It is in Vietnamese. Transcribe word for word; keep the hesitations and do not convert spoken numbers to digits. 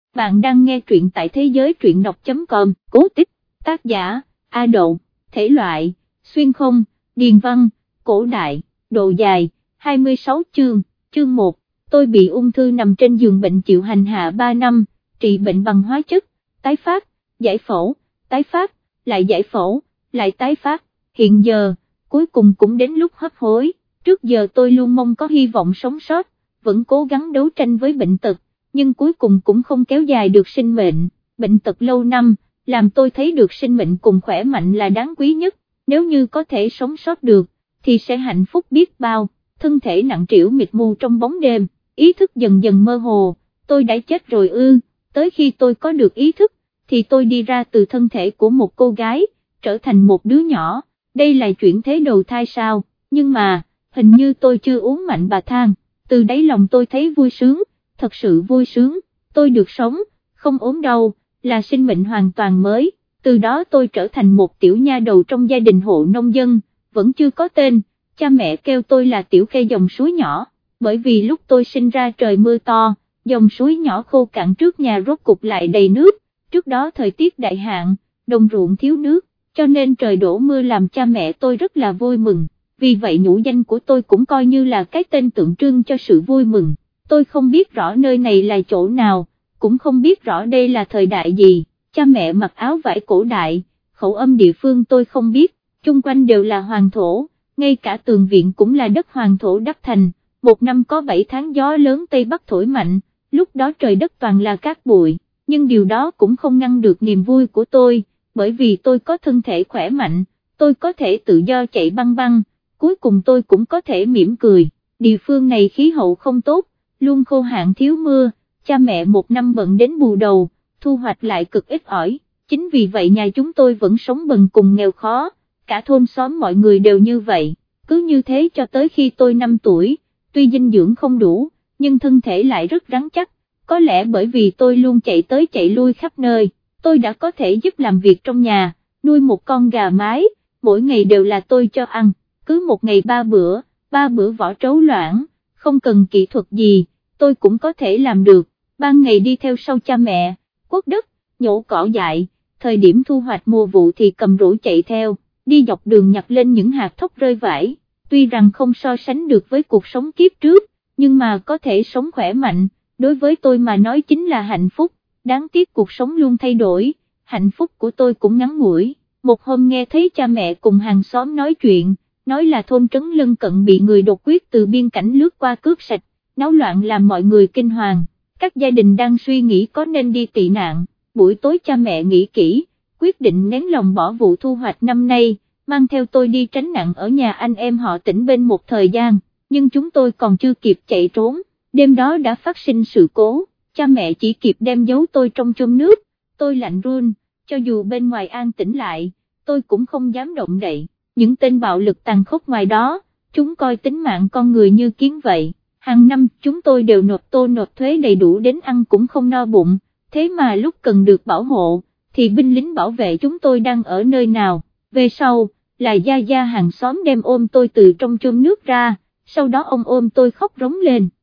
Bạn đang nghe truyện tại thế giới truyện đọc chấm com, Cố Tích, tác giả, A Độ, thể loại, xuyên không, điền văn, cổ đại, độ dài, hai mươi sáu chương, chương một, tôi bị ung thư nằm trên giường bệnh chịu hành hạ ba năm, trị bệnh bằng hóa chất, tái phát, giải phẫu, tái phát, lại giải phẫu, lại tái phát, hiện giờ, cuối cùng cũng đến lúc hấp hối, trước giờ tôi luôn mong có hy vọng sống sót, vẫn cố gắng đấu tranh với bệnh tật, nhưng cuối cùng cũng không kéo dài được sinh mệnh, bệnh tật lâu năm, làm tôi thấy được sinh mệnh cùng khỏe mạnh là đáng quý nhất, nếu như có thể sống sót được, thì sẽ hạnh phúc biết bao, thân thể nặng trĩu mịt mù trong bóng đêm, ý thức dần dần mơ hồ, tôi đã chết rồi ư, tới khi tôi có được ý thức, thì tôi đi ra từ thân thể của một cô gái, trở thành một đứa nhỏ, đây là chuyển thế đầu thai sao, nhưng mà, hình như tôi chưa uống mạnh bà thang, từ đáy lòng tôi thấy vui sướng, thật sự vui sướng, tôi được sống, không ốm đau, là sinh mệnh hoàn toàn mới, từ đó tôi trở thành một tiểu nha đầu trong gia đình hộ nông dân, vẫn chưa có tên, cha mẹ kêu tôi là tiểu khê dòng suối nhỏ, bởi vì lúc tôi sinh ra trời mưa to, dòng suối nhỏ khô cạn trước nhà rốt cục lại đầy nước, trước đó thời tiết đại hạn, đồng ruộng thiếu nước, cho nên trời đổ mưa làm cha mẹ tôi rất là vui mừng, vì vậy nhũ danh của tôi cũng coi như là cái tên tượng trưng cho sự vui mừng. Tôi không biết rõ nơi này là chỗ nào, cũng không biết rõ đây là thời đại gì, cha mẹ mặc áo vải cổ đại, khẩu âm địa phương tôi không biết, chung quanh đều là hoàng thổ, ngay cả tường viện cũng là đất hoàng thổ đắp thành, một năm có bảy tháng gió lớn Tây Bắc thổi mạnh, lúc đó trời đất toàn là cát bụi, nhưng điều đó cũng không ngăn được niềm vui của tôi, bởi vì tôi có thân thể khỏe mạnh, tôi có thể tự do chạy băng băng, cuối cùng tôi cũng có thể mỉm cười, địa phương này khí hậu không tốt, luôn khô hạn thiếu mưa, cha mẹ một năm bận đến bù đầu, thu hoạch lại cực ít ỏi, chính vì vậy nhà chúng tôi vẫn sống bần cùng nghèo khó, cả thôn xóm mọi người đều như vậy, cứ như thế cho tới khi tôi năm tuổi, tuy dinh dưỡng không đủ, nhưng thân thể lại rất rắn chắc, có lẽ bởi vì tôi luôn chạy tới chạy lui khắp nơi, tôi đã có thể giúp làm việc trong nhà, nuôi một con gà mái, mỗi ngày đều là tôi cho ăn, cứ một ngày ba bữa, ba bữa vỏ trấu loãng, không cần kỹ thuật gì, tôi cũng có thể làm được, ban ngày đi theo sau cha mẹ, quất đất, nhổ cỏ dại, thời điểm thu hoạch mùa vụ thì cầm rổ chạy theo, đi dọc đường nhặt lên những hạt thóc rơi vãi, tuy rằng không so sánh được với cuộc sống kiếp trước, nhưng mà có thể sống khỏe mạnh, đối với tôi mà nói chính là hạnh phúc, đáng tiếc cuộc sống luôn thay đổi, hạnh phúc của tôi cũng ngắn ngủi, một hôm nghe thấy cha mẹ cùng hàng xóm nói chuyện, nói là thôn trấn lân cận bị người đột quyết từ biên cảnh lướt qua cướp sạch, náo loạn làm mọi người kinh hoàng, các gia đình đang suy nghĩ có nên đi tị nạn, buổi tối cha mẹ nghĩ kỹ, quyết định nén lòng bỏ vụ thu hoạch năm nay, mang theo tôi đi tránh nạn ở nhà anh em họ Tỉnh bên một thời gian, nhưng chúng tôi còn chưa kịp chạy trốn, đêm đó đã phát sinh sự cố, cha mẹ chỉ kịp đem giấu tôi trong chum nước, tôi lạnh run, cho dù bên ngoài an tĩnh lại, tôi cũng không dám động đậy, những tên bạo lực tàn khốc ngoài đó, chúng coi tính mạng con người như kiến vậy. Hàng năm chúng tôi đều nộp tô nộp thuế đầy đủ đến ăn cũng không no bụng, thế mà lúc cần được bảo hộ, thì binh lính bảo vệ chúng tôi đang ở nơi nào, về sau, là gia gia hàng xóm đem ôm tôi từ trong chum nước ra, sau đó ông ôm tôi khóc rống lên,